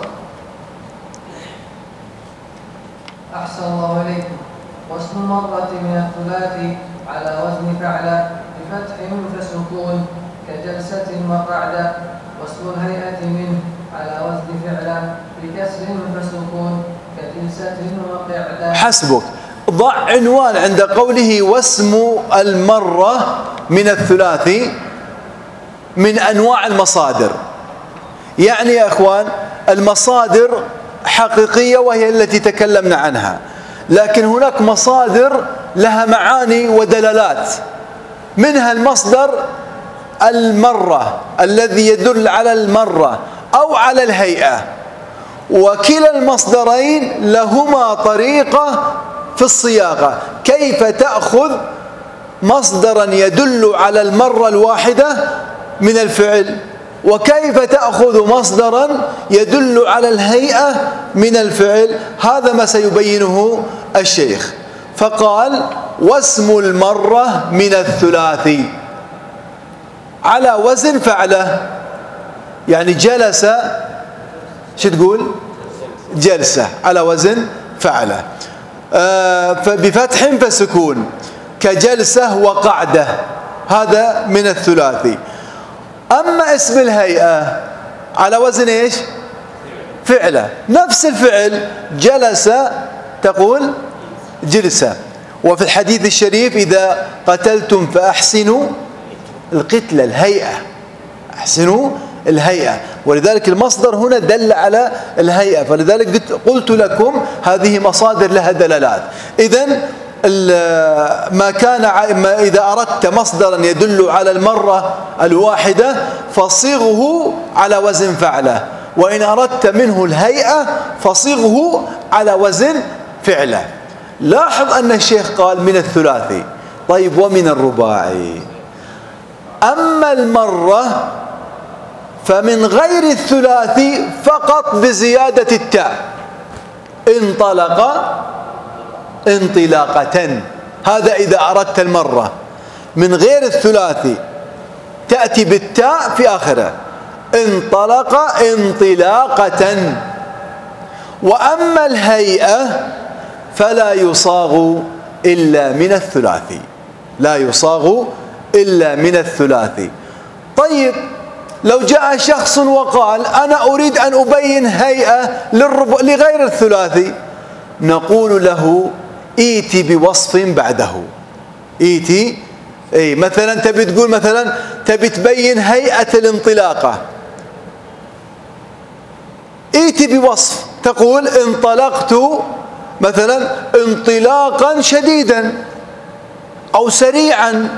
S2: أحسن الله إليكم. واسم المرة من الثلاثي على وزن فعل بفتح فسكون كجلسة وقعدة. واسم الهيئة منه على وزن فعلا بكسر فسكون كجلسة وقعدة.
S1: حسبك. ضع عنوان عند قوله واسم المرة من الثلاثي من أنواع المصادر. يعني يا أخوان المصادر حقيقية وهي التي تكلمنا عنها، لكن هناك مصادر لها معاني ودلالات، منها المصدر المرة الذي يدل على المرة أو على الهيئة، وكلا المصدرين لهما طريقة في الصياغة. كيف تأخذ مصدرا يدل على المرة الواحدة من الفعل، وكيف تأخذ مصدرا يدل على الهيئة من الفعل، هذا ما سيبينه الشيخ. فقال واسم المرة من الثلاثي على وزن فعله، يعني جلس، شو تقول؟ جلسة على وزن فعله، بفتح فسكون كجلسة وقعدة، هذا من الثلاثي. أما اسم الهيئة على وزن إيش؟ فعله، نفس الفعل جلس تقول جلسة. وفي الحديث الشريف إذا قتلتم فأحسنوا القتل، الهيئة، أحسنوا الهيئة، ولذلك المصدر هنا دل على الهيئة، فلذلك قلت لكم هذه مصادر لها دلالات. إذن ما كان إذا أردت مصدرا يدل على المرة الواحدة فصيغه على وزن فعله، وإن أردت منه الهيئة فصيغه على وزن فعله. لاحظ أن الشيخ قال من الثلاثي. طيب ومن الرباعي؟ أما المرة فمن غير الثلاثي فقط بزيادة التاء، انطلق انطلاقة، هذا إذا أردت المرة من غير الثلاثي تأتي بالتاء في آخره، انطلق انطلاقة. وأما الهيئة فلا يصاغ إلا من الثلاثي، لا يصاغ إلا من الثلاثي. طيب لو جاء شخص وقال أنا أريد أن أبين هيئة لغير الثلاثي، نقول له ائتي بوصف بعده. ائتي، مثلا تبي تقول مثلا تبي تبين هيئة الانطلاقة، ائتي بوصف، تقول انطلقت مثلا انطلاقا شديدا أو سريعا.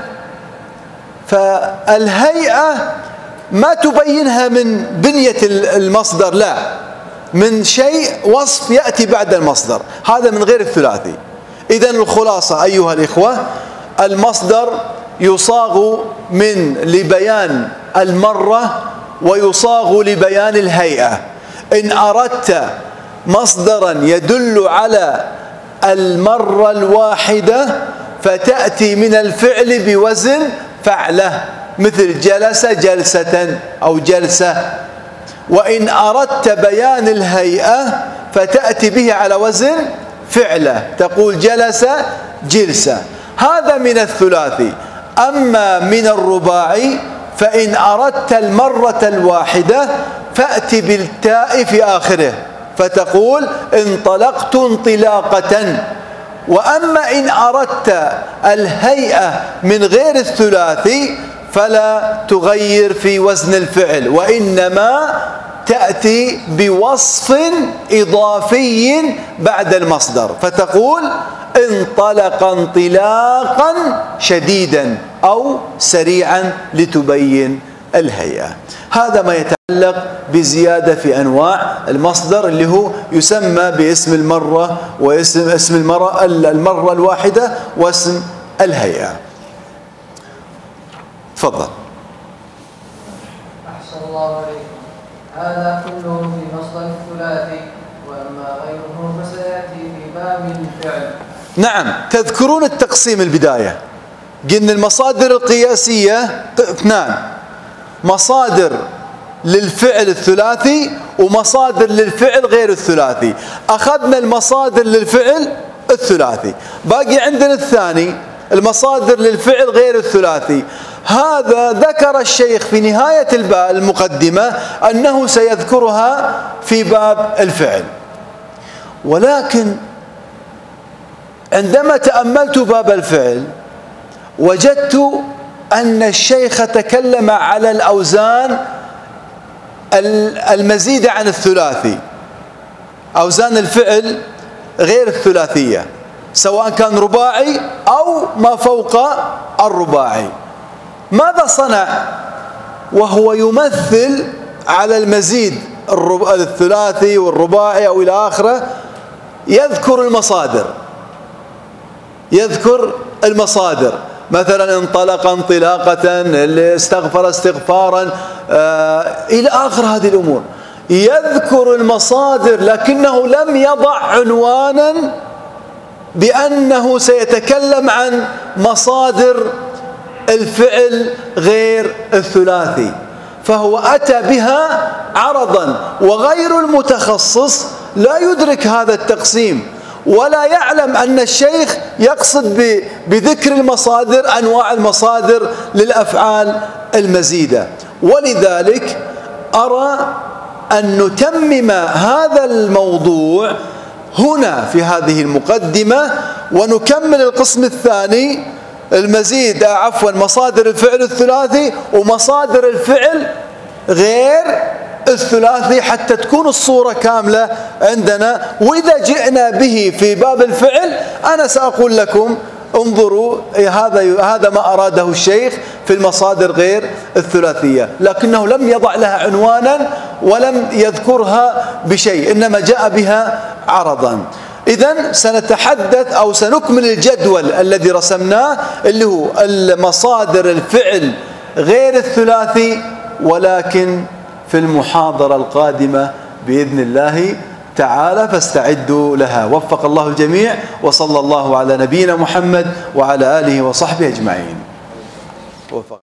S1: فالهيئة ما تبينها من بنية المصدر، لا، من شيء وصف يأتي بعد المصدر، هذا من غير الثلاثي. إذن الخلاصة أيها الإخوة، المصدر يصاغ من لبيان المرة ويصاغ لبيان الهيئة. إن أردت مصدرا يدل على المرة الواحدة فتأتي من الفعل بوزن فعله، مثل جلس جلسة أو جلسة. وإن أردت بيان الهيئة فتأتي به على وزن فعله، تقول جلس جلسة، هذا من الثلاثي. أما من الرباعي فإن أردت المرة الواحدة فأتي بالتاء في آخره فتقول انطلقت انطلاقة. وأما إن أردت الهيئة من غير الثلاثي فلا تغير في وزن الفعل، وإنما تأتي بوصف إضافي بعد المصدر فتقول انطلق انطلاقا شديدا أو سريعا لتبين الهيئة. هذا ما يتعلق بزيادة في أنواع المصدر اللي هو يسمى باسم المرة واسم المرة الواحدة واسم الهيئة. تفضل.
S2: أحسن الله عليكم. هذا كله في مصدر الثلاثي، وأما غيره فسيأتي في باب الفعل.
S1: نعم، تذكرون التقسيم البداية، قلنا المصادر القياسية اثنان، مصادر للفعل الثلاثي ومصادر للفعل غير الثلاثي. أخذنا المصادر للفعل الثلاثي، باقي عندنا الثاني المصادر للفعل غير الثلاثي. هذا ذكر الشيخ في نهاية المقدمة أنه سيذكرها في باب الفعل، ولكن عندما تأملت باب الفعل وجدت أن الشيخ تكلم على الأوزان المزيدة عن الثلاثي، أوزان الفعل غير الثلاثية، سواء كان رباعي أو ما فوق الرباعي. ماذا صنع وهو يمثل على المزيد الثلاثي والرباعي أو إلى آخره؟ يذكر المصادر، مثلا انطلق انطلاقة، استغفر استغفارا، إلى آخر هذه الأمور. يذكر المصادر لكنه لم يضع عنوانا بأنه سيتكلم عن مصادر الفعل غير الثلاثي، فهو أتى بها عرضا، وغير المتخصص لا يدرك هذا التقسيم ولا يعلم أن الشيخ يقصد بذكر المصادر أنواع المصادر للأفعال المزيدة. ولذلك أرى أن نتمم هذا الموضوع هنا في هذه المقدمة، ونكمل القسم الثاني المزيد مصادر الفعل الثلاثي ومصادر الفعل غير الثلاثي، حتى تكون الصورة كاملة عندنا. وإذا جئنا به في باب الفعل أنا سأقول لكم انظروا هذا ما أراده الشيخ في المصادر غير الثلاثية، لكنه لم يضع لها عنوانا ولم يذكرها بشيء، إنما جاء بها عرضا. إذن سنتحدث أو سنكمل الجدول الذي رسمناه اللي هو المصادر الفعل غير الثلاثي، ولكن في المحاضرة القادمة بإذن الله تعالى، فاستعدوا لها. وفق الله الجميع، وصلى الله على نبينا محمد وعلى آله وصحبه أجمعين.